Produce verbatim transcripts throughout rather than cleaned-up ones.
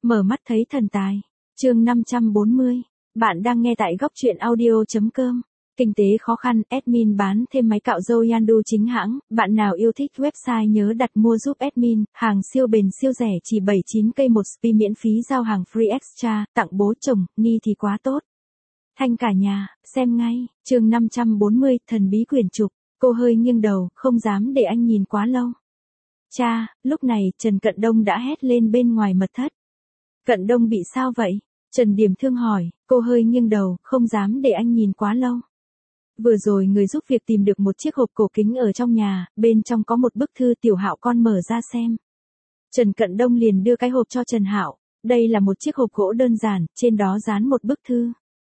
Mở mắt thấy thần tài. Chương năm trăm bốn mươi. Bạn đang nghe tại góc truyện audio chấm com. Kinh tế khó khăn, admin bán thêm máy cạo râu Yandu chính hãng, bạn nào yêu thích website nhớ đặt mua giúp admin, hàng siêu bền siêu rẻ chỉ bảy mươi chín cây một spi miễn phí giao hàng free extra, tặng bố chồng, ni thì quá tốt. Thanh cả nhà, xem ngay. Chương năm trăm bốn mươi, thần bí quyển trục. Cô hơi nghiêng đầu, không dám để anh nhìn quá lâu. Cha, lúc này Trần Cận Đông đã hét lên bên ngoài mật thất. Cận Đông bị sao vậy? Trần Điểm Thương hỏi, cô hơi nghiêng đầu, không dám để anh nhìn quá lâu. Vừa rồi người giúp việc tìm được một chiếc hộp cổ kính ở trong nhà, bên trong có một bức thư. Tiểu Hạo con mở ra xem. Trần Cận Đông liền đưa cái hộp cho Trần Hạo. Đây là một chiếc hộp gỗ đơn giản, trên đó dán một bức thư.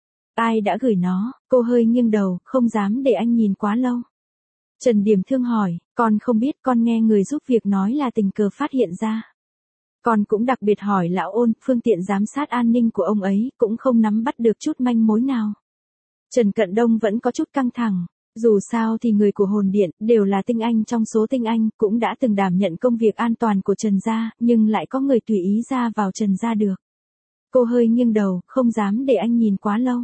Ai đã gửi nó? Cô hơi nghiêng đầu, không dám để anh nhìn quá lâu. Trần Điểm Thương hỏi, con không biết, con nghe người giúp việc nói là tình cờ phát hiện ra. Con cũng đặc biệt hỏi lão Ôn, phương tiện giám sát an ninh của ông ấy, cũng không nắm bắt được chút manh mối nào. Trần Cận Đông vẫn có chút căng thẳng. Dù sao thì người của Hồn Điện, đều là tinh anh trong số tinh anh, cũng đã từng đảm nhận công việc an toàn của Trần gia, nhưng lại có người tùy ý ra vào Trần gia được. Cô hơi nghiêng đầu, không dám để anh nhìn quá lâu.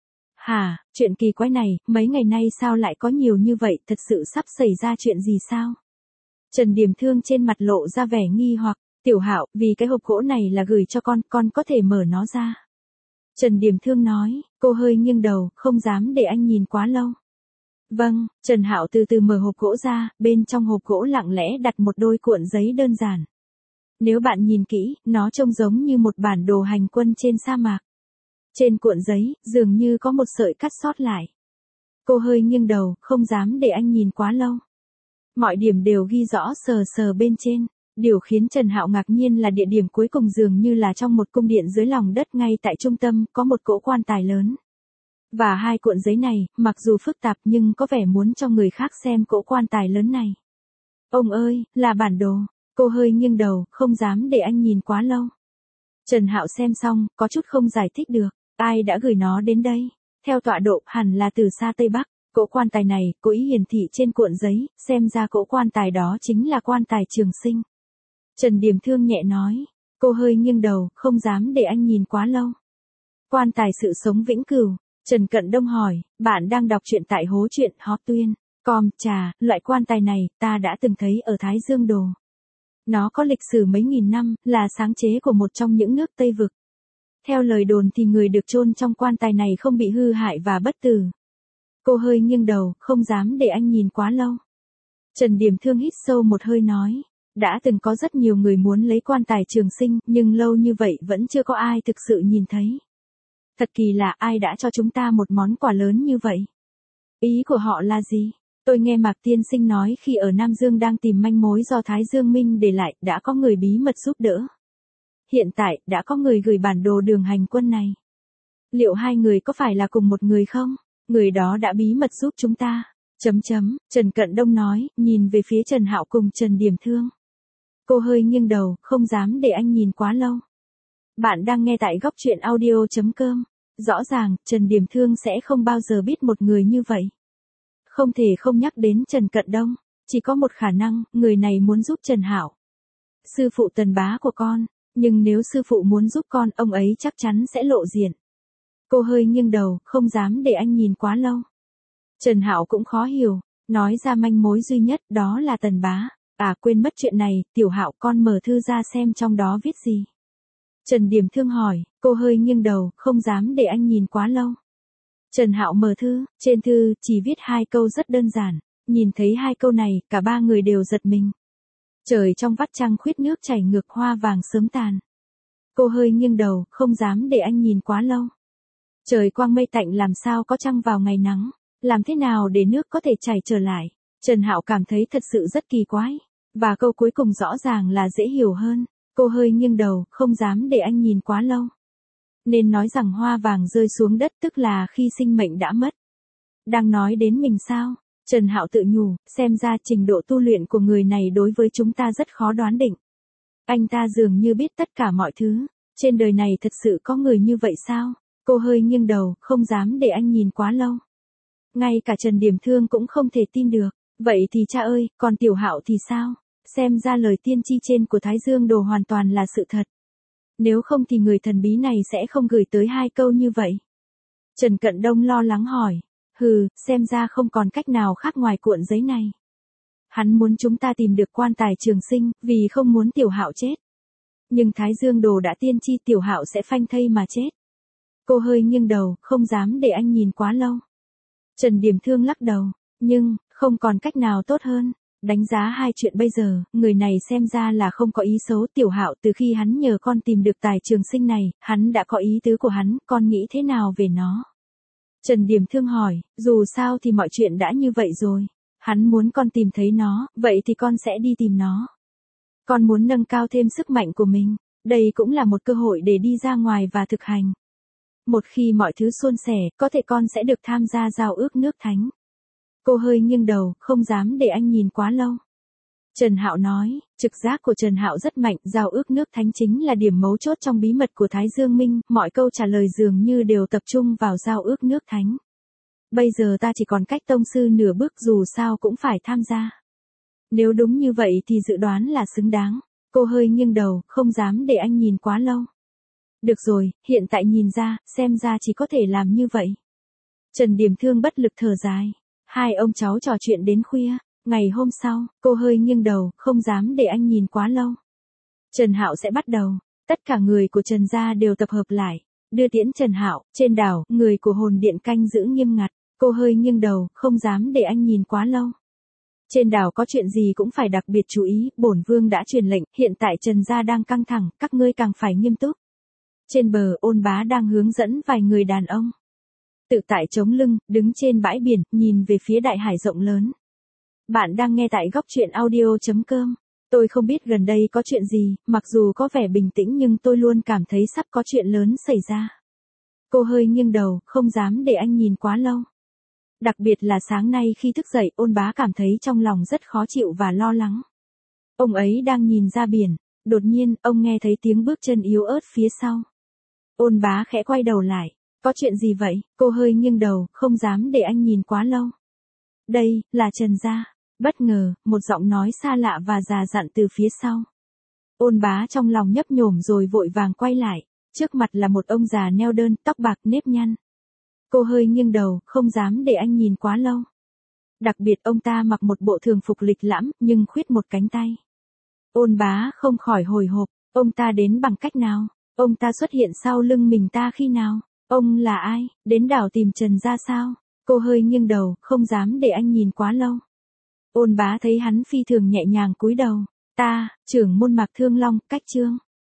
Hả, chuyện kỳ quái này, mấy ngày nay sao lại có nhiều như vậy, thật sự sắp xảy ra chuyện gì sao? Trần Điểm Thương trên mặt lộ ra vẻ nghi hoặc. Tiểu Hạo, vì cái hộp gỗ này là gửi cho con, con có thể mở nó ra. Trần Điểm Thương nói, cô hơi nghiêng đầu, không dám để anh nhìn quá lâu. Vâng, Trần Hạo từ từ mở hộp gỗ ra, bên trong hộp gỗ lặng lẽ đặt một đôi cuộn giấy đơn giản. Nếu bạn nhìn kỹ, nó trông giống như một bản đồ hành quân trên sa mạc. Trên cuộn giấy, dường như có một sợi cắt sót lại. Cô hơi nghiêng đầu, không dám để anh nhìn quá lâu. Mọi điểm đều ghi rõ sờ sờ bên trên. Điều khiến Trần Hạo ngạc nhiên là địa điểm cuối cùng dường như là trong một cung điện dưới lòng đất, ngay tại trung tâm, có một cỗ quan tài lớn. Và hai cuộn giấy này, mặc dù phức tạp nhưng có vẻ muốn cho người khác xem cỗ quan tài lớn này. Ông ơi, là bản đồ. Cô hơi nghiêng đầu, không dám để anh nhìn quá lâu. Trần Hạo xem xong, có chút không giải thích được. Ai đã gửi nó đến đây? Theo tọa độ, hẳn là từ xa Tây Bắc. Cỗ quan tài này, cố ý hiển thị trên cuộn giấy, xem ra cỗ quan tài đó chính là quan tài Trường Sinh. Trần Điểm Thương nhẹ nói. Cô hơi nghiêng đầu, không dám để anh nhìn quá lâu. Quan tài sự sống vĩnh cửu. Trần Cận Đông hỏi, bạn đang đọc truyện tại hố truyện hot tuyên com. Chà, loại quan tài này, ta đã từng thấy ở Thái Dương Đồ. Nó có lịch sử mấy nghìn năm, là sáng chế của một trong những nước Tây Vực. Theo lời đồn thì người được chôn trong quan tài này không bị hư hại và bất tử. Cô hơi nghiêng đầu, không dám để anh nhìn quá lâu. Trần Điểm Thương hít sâu một hơi nói. Đã từng có rất nhiều người muốn lấy quan tài Trường Sinh, nhưng lâu như vậy vẫn chưa có ai thực sự nhìn thấy. Thật kỳ lạ, ai đã cho chúng ta một món quà lớn như vậy? Ý của họ là gì? Tôi nghe Mạc Tiên Sinh nói khi ở Nam Dương đang tìm manh mối do Thái Dương Minh để lại, đã có người bí mật giúp đỡ. Hiện tại, đã có người gửi bản đồ đường hành quân này. Liệu hai người có phải là cùng một người không? Người đó đã bí mật giúp chúng ta. Chấm chấm, Trần Cận Đông nói, nhìn về phía Trần Hạo cùng Trần Điểm Thương. Cô hơi nghiêng đầu, không dám để anh nhìn quá lâu. Bạn đang nghe tại góc truyện audio chấm com. Rõ ràng, Trần Điểm Thương sẽ không bao giờ biết một người như vậy. Không thể không nhắc đến Trần Cận Đông. Chỉ có một khả năng, người này muốn giúp Trần Hạo. Sư phụ Tần bá của con. Nhưng nếu sư phụ muốn giúp con, ông ấy chắc chắn sẽ lộ diện. Cô hơi nghiêng đầu, không dám để anh nhìn quá lâu. Trần Hạo cũng khó hiểu. Nói ra manh mối duy nhất, đó là Tần bá. À, quên mất chuyện này, Tiểu Hạo, con mở thư ra xem trong đó viết gì. Trần Điểm Thương hỏi. Cô hơi nghiêng đầu, không dám để anh nhìn quá lâu. Trần Hạo mở thư, trên thư chỉ viết hai câu rất đơn giản. Nhìn thấy hai câu này, cả ba người đều giật mình. Trời trong vắt trăng khuyết nước chảy ngược, hoa vàng sớm tàn. Cô hơi nghiêng đầu, không dám để anh nhìn quá lâu. Trời quang mây tạnh, làm sao có trăng vào ngày nắng? Làm thế nào để nước có thể chảy trở lại? Trần Hạo cảm thấy thật sự rất kỳ quái. Và câu cuối cùng rõ ràng là dễ hiểu hơn. Cô hơi nghiêng đầu, không dám để anh nhìn quá lâu. Nên nói rằng hoa vàng rơi xuống đất tức là khi sinh mệnh đã mất. Đang nói đến mình sao? Trần Hạo tự nhủ, xem ra trình độ tu luyện của người này đối với chúng ta rất khó đoán định. Anh ta dường như biết tất cả mọi thứ. Trên đời này thật sự có người như vậy sao? Cô hơi nghiêng đầu, không dám để anh nhìn quá lâu. Ngay cả Trần Điểm Thương cũng không thể tin được. Vậy thì cha ơi, còn Tiểu Hạo thì sao? Xem ra lời tiên tri trên của Thái Dương Đồ hoàn toàn là sự thật. Nếu không thì người thần bí này sẽ không gửi tới hai câu như vậy. Trần Cận Đông lo lắng hỏi. Hừ, xem ra không còn cách nào khác ngoài cuộn giấy này. Hắn muốn chúng ta tìm được quan tài trường sinh, vì không muốn Tiểu Hạo chết. Nhưng Thái Dương Đồ đã tiên tri Tiểu Hạo sẽ phanh thây mà chết. Cô hơi nghiêng đầu, không dám để anh nhìn quá lâu. Trần Điểm Thương lắc đầu, nhưng, không còn cách nào tốt hơn. Đánh giá hai chuyện bây giờ, người này xem ra là không có ý xấu. Tiểu Hạo từ khi hắn nhờ con tìm được tài trường sinh này, hắn đã có ý tứ của hắn, con nghĩ thế nào về nó? Trần Điểm Thương hỏi, dù sao thì mọi chuyện đã như vậy rồi. Hắn muốn con tìm thấy nó, vậy thì con sẽ đi tìm nó. Con muốn nâng cao thêm sức mạnh của mình, đây cũng là một cơ hội để đi ra ngoài và thực hành. Một khi mọi thứ suôn sẻ, có thể con sẽ được tham gia giao ước nước thánh. Cô hơi nghiêng đầu, không dám để anh nhìn quá lâu. Trần Hạo nói, trực giác của Trần Hạo rất mạnh, giao ước nước thánh chính là điểm mấu chốt trong bí mật của Thái Dương Minh, mọi câu trả lời dường như đều tập trung vào giao ước nước thánh. Bây giờ ta chỉ còn cách tông sư nửa bước, dù sao cũng phải tham gia. Nếu đúng như vậy thì dự đoán là xứng đáng. Cô hơi nghiêng đầu, không dám để anh nhìn quá lâu. Được rồi, hiện tại nhìn ra, xem ra chỉ có thể làm như vậy. Trần Điểm Thương bất lực thở dài. Hai ông cháu trò chuyện đến khuya. Ngày hôm sau, cô hơi nghiêng đầu, không dám để anh nhìn quá lâu. Trần Hạo sẽ bắt đầu. Tất cả người của Trần gia đều tập hợp lại. Đưa tiễn Trần Hạo. Trên đảo, người của hồn điện canh giữ nghiêm ngặt. Cô hơi nghiêng đầu, không dám để anh nhìn quá lâu. Trên đảo có chuyện gì cũng phải đặc biệt chú ý, bổn vương đã truyền lệnh, hiện tại Trần gia đang căng thẳng, các ngươi càng phải nghiêm túc. Trên bờ, Ôn Bá đang hướng dẫn vài người đàn ông. Tự tại chống lưng, đứng trên bãi biển, nhìn về phía đại hải rộng lớn. Bạn đang nghe tại góc truyện audio chấm com. Tôi không biết gần đây có chuyện gì, mặc dù có vẻ bình tĩnh nhưng tôi luôn cảm thấy sắp có chuyện lớn xảy ra. Cô hơi nghiêng đầu, không dám để anh nhìn quá lâu. Đặc biệt là sáng nay khi thức dậy, Ôn Bá cảm thấy trong lòng rất khó chịu và lo lắng. Ông ấy đang nhìn ra biển, đột nhiên, ông nghe thấy tiếng bước chân yếu ớt phía sau. Ôn Bá khẽ quay đầu lại. Có chuyện gì vậy? Cô hơi nghiêng đầu, không dám để anh nhìn quá lâu. Đây, là Trần gia. Bất ngờ, một giọng nói xa lạ và già dặn từ phía sau. Ôn Bá trong lòng nhấp nhổm rồi vội vàng quay lại. Trước mặt là một ông già neo đơn, tóc bạc nếp nhăn. Cô hơi nghiêng đầu, không dám để anh nhìn quá lâu. Đặc biệt ông ta mặc một bộ thường phục lịch lãm, nhưng khuyết một cánh tay. Ôn Bá không khỏi hồi hộp, ông ta đến bằng cách nào? Ông ta xuất hiện sau lưng mình ta khi nào? Ông là ai? Đến đảo tìm Trần gia sao? Cô hơi nghiêng đầu, không dám để anh nhìn quá lâu. Ôn Bá thấy hắn phi thường nhẹ nhàng cúi đầu. Ta, trưởng môn Mạc Thương Long, cách chương.